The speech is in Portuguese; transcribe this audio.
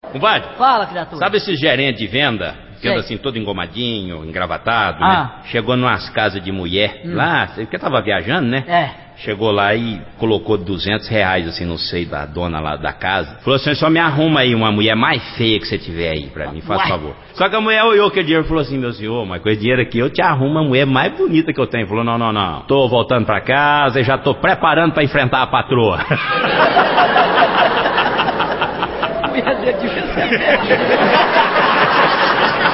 Compadre, Fala, criatura. sabe esse gerente de venda? Que anda Sei. assim todo engomadinho, engravatado, né? Chegou numas casas de mulher lá, porque tava viajando, né? Chegou lá e colocou R$200 assim no seio da dona lá da casa. Falou assim, só me arruma aí uma mulher mais feia que você tiver aí pra mim, faz favor. Só que a mulher olhou aquele dinheiro e falou assim, meu senhor, mas com esse dinheiro aqui eu te arrumo a mulher mais bonita que eu tenho. Falou, não, tô voltando pra casa e já tô preparando pra enfrentar a patroa. Mulher dele devia ser